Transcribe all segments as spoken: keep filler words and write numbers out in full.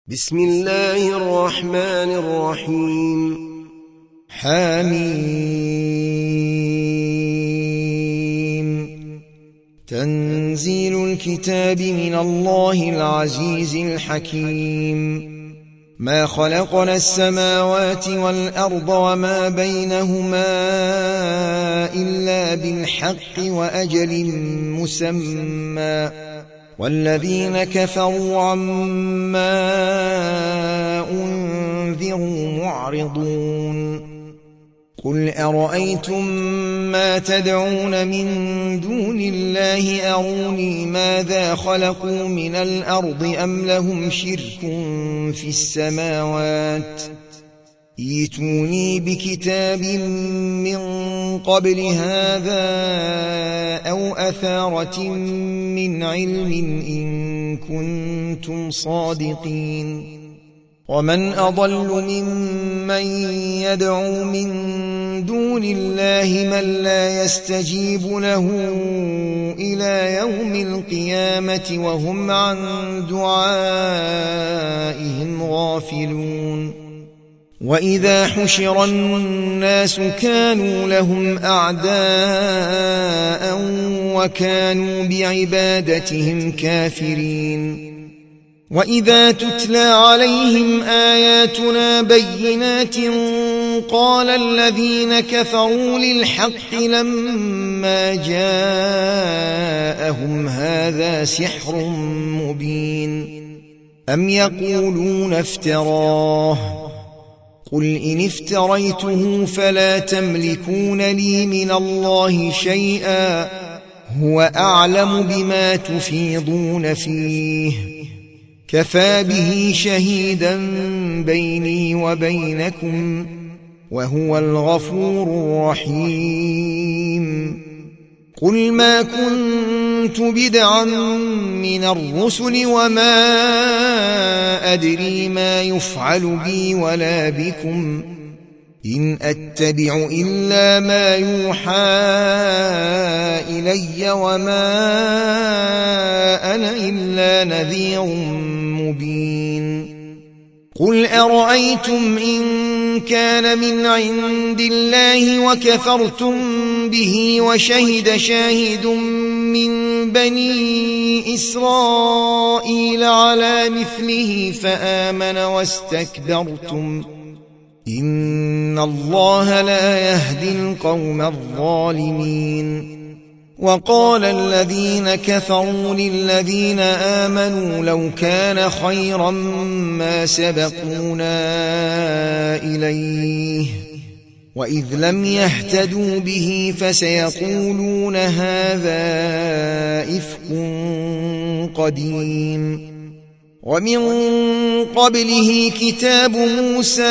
بسم الله الرحمن الرحيم. حميم. تنزيل الكتاب من الله العزيز الحكيم. ما خلقنا السماوات والأرض وما بينهما إلا بالحق وأجل مسمى، والذين كفروا عما أنذروا معرضون. قل أرأيتم ما تدعون من دون الله أروني ماذا خلقوا من الأرض أم لهم شرك في السماوات، ائتوني بكتاب من قبل هذا أو أثارة من علم إن كنتم صادقين. ومن أضل ممن يدعو من دون الله من لا يستجيب له إلى يوم القيامة وهم عن دعائهم غافلون. وإذا حشر الناس كانوا لهم أعداء وكانوا بعبادتهم كافرين. وإذا تتلى عليهم آياتنا بينات قال الذين كفروا للحق لما جاءهم هذا سحر مبين، أم يقولون افتراه، قل إن افتريته فلا تملكون لي من الله شيئا، هو أعلم بما تفيضون فيه، كفى به شهيدا بيني وبينكم وهو الغفور الرحيم. قل ما كنت بدعا من الرسل وما أدري ما يفعل بي ولا بكم، إن أتبع إلا ما يوحى إلي وما أنا إلا نذير مبين. قل أرأيتم إن كان من عند الله وكفرتم به وشهد شاهد من بني إسرائيل على مثله فآمن واستكبرتم، إن الله لا يهدي القوم الظالمين. وقال الذين كفروا للذين آمنوا لو كان خيرا ما سبقونا إليه، وإذ لم يهتدوا به فسيقولون هذا إفك قديم. ومن قبله كتاب موسى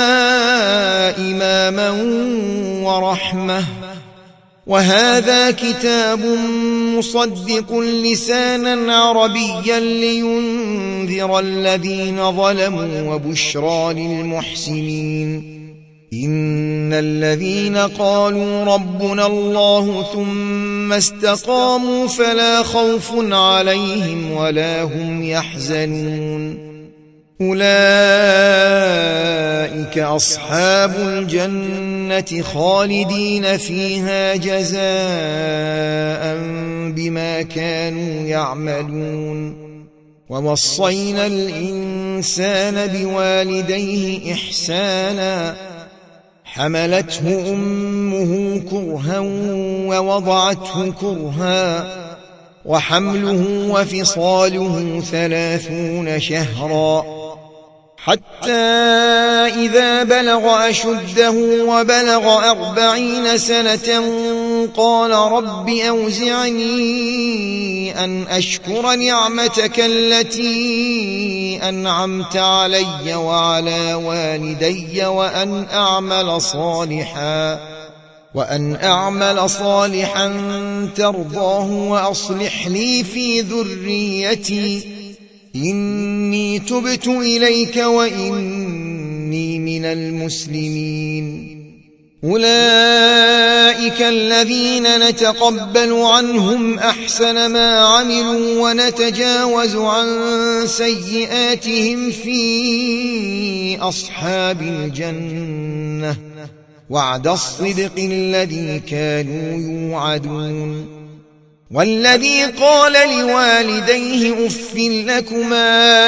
إماما ورحمة، وهذا كتاب مصدق لسانا عربيا لينذر الذين ظلموا وبشرى للمحسنين. إن الذين قالوا ربنا الله ثم استقاموا فلا خوف عليهم ولا هم يحزنون، أولئك أصحاب الجنة خالدين فيها جزاء بما كانوا يعملون. ووصينا الإنسان بوالديه إحسانا، حملته أمه كرها ووضعته كرها، وحمله وفصاله ثلاثون شهرا، حتى إذا بلغ أشده وبلغ أربعين سنة قال رب أوزعني أن أشكر نعمتك التي أنعمت علي وعلى والدي وأن أعمل صالحا وأن أعمل صالحا ترضاه وأصلح لي في ذريتي إني تبت إليك وإني من المسلمين. أولئك الذين نتقبل عنهم أحسن ما عملوا ونتجاوز عن سيئاتهم في أصحاب الجنة وعد الصدق الذي كانوا يوعدون. والذي قال لوالديه أف لكما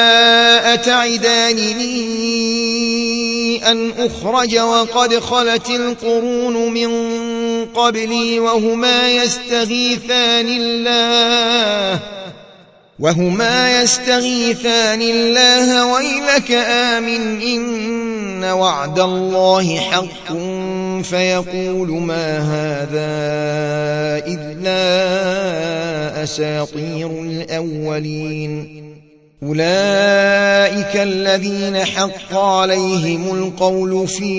أتعدانني أن أخرج وقد خلت القرون من قبلي وهما يستغيثان الله وهما يستغيثان الله ويلك آمن إن وعد الله حق فيقول ما هذا إلا أساطير الأولين. أولئك الذين حق عليهم القول في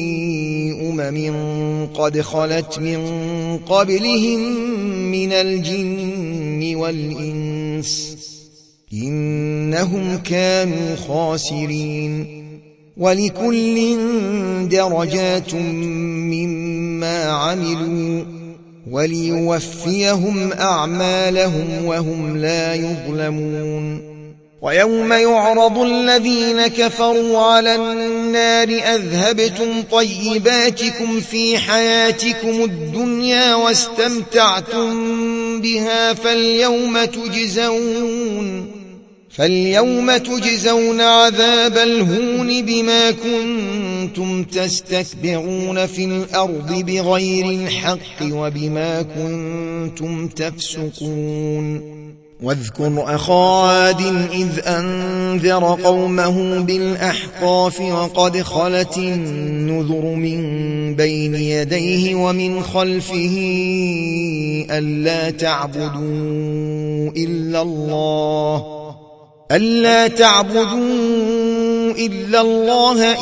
أمم قد خلت من قبلهم من الجن والإنس إنهم كانوا خاسرين. ولكل درجات مما عملوا وليوفيهم أعمالهم وهم لا يظلمون. ويوم يعرض الذين كفروا على النار أذهبتم طيباتكم في حياتكم الدنيا واستمتعتم بها فاليوم تجزون فاليوم تجزون عذاب الهون بما كنتم تستكبرون في الأرض بغير الحق وبما كنتم تفسقون. واذكر أخا عاد إذ أنذر قومه بالأحقاف وقد خلت النذر من بين يديه ومن خلفه ألا تعبدوا إلا الله ألا تعبدوا إلا الله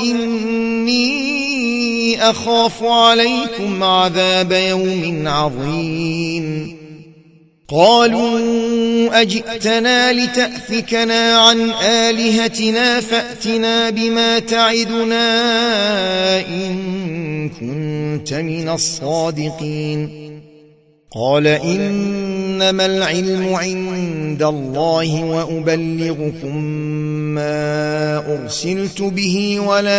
إني أخاف عليكم عذاب يوم عظيم. قالوا أجئتنا لتأفكنا عن آلهتنا فأتنا بما تعدنا إن كنت من الصادقين. قال إنما العلم عند الله وأبلغكم ما أرسلت به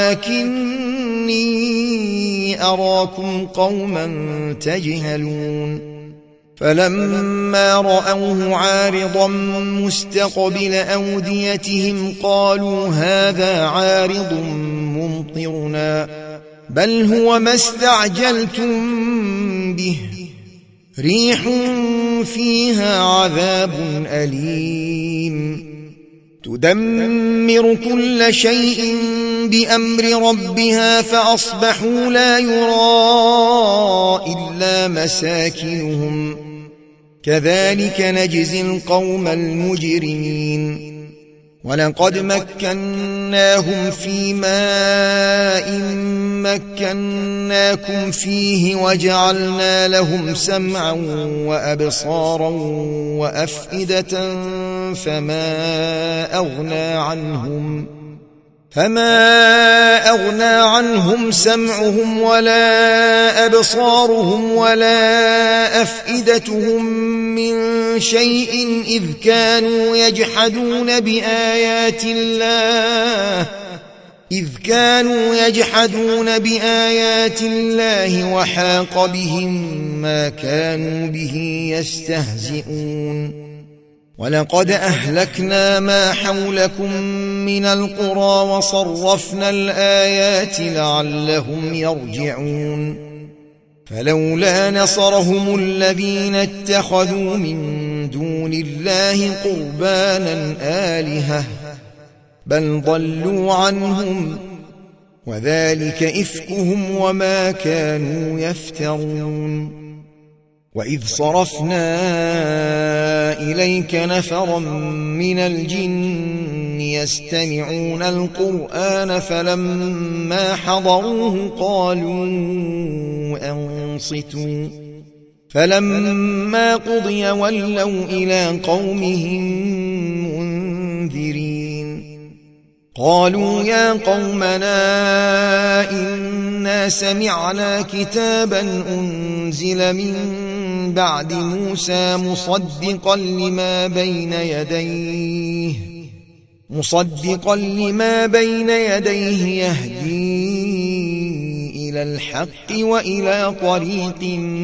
ولكني أراكم قوما تجهلون. فلما رأوه عارضا مستقبل أوديتهم قالوا هذا عارض ممطرنا بل هو ما استعجلتم به ريح فيها عذاب أليم تدمر كل شيء بأمر ربها فأصبحوا لا يرى إلا مساكنهم كذلك نجزي القوم المجرمين. ولقد مكناهم في ماء مكناكم فيه وجعلنا لهم سمعا وأبصارا وأفئدة فما أغنى عنهم فما أغنى عنهم سمعهم ولا أبصارهم ولا أفئدتهم من شيء إذ كانوا يجحدون بآيات الله إذ كانوا يجحدون بآيات الله وحاق بهم ما كانوا به يستهزئون. ولقد أهلكنا ما حولكم من القرى وصرفنا الآيات لعلهم يرجعون. فلولا نصرهم الذين اتخذوا من دون الله قربانا آلهة بل ضلوا عنهم وذلك إفكهم وما كانوا يفترون. وإذ صرفنا إليك نفرا من الجن يستمعون القرآن فلما حضروه قالوا أنصتوا فلما قضي ولوا إلى قومهم منذرين. قالوا يا قومنا إنا سمعنا كتابا أنزل من بعد موسى مصدقا لما بين يديه مصدقا لما بين يديه يهدي إلى الحق وإلى طريق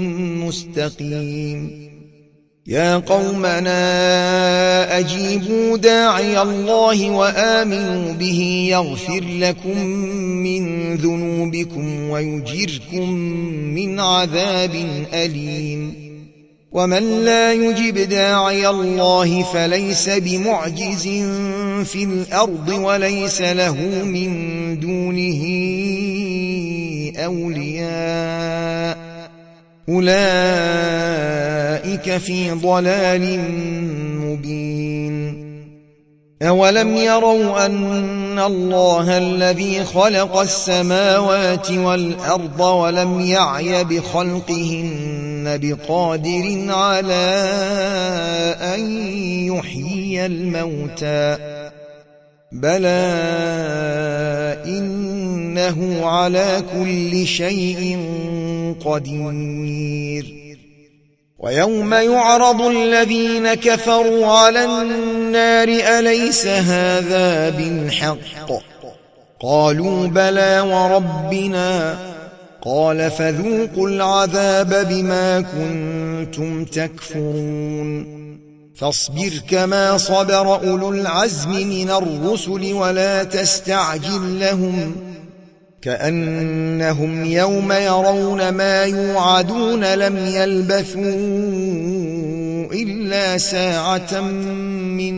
مستقيم يا قومنا أجيبوا داعي الله وآمنوا به يغفر لكم من ذنوبكم ويجركم من عذاب أليم ومن لا يجب داعي الله فليس بمعجز في الأرض وليس له من دونه أولياء أولئك في ضلال مبين أولم يروا أن الله الذي خلق السماوات والأرض ولم يعي بخلقهن بقادر على أن يحيي الموتى بلى إنه على كل شيء قدير ويوم يعرض الذين كفروا على النار أليس هذا بالحق قالوا بلى وربنا قال فذوقوا العذاب بما كنتم تكفرون فاصبر كما صبر أولو العزم من الرسل ولا تستعجل لهم كأنهم يوم يرون ما يوعدون لم يلبثوا إلا ساعة من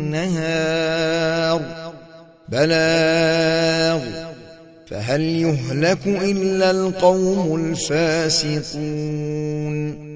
نهار بلاغ فهل يهلك إلا القوم الفاسقون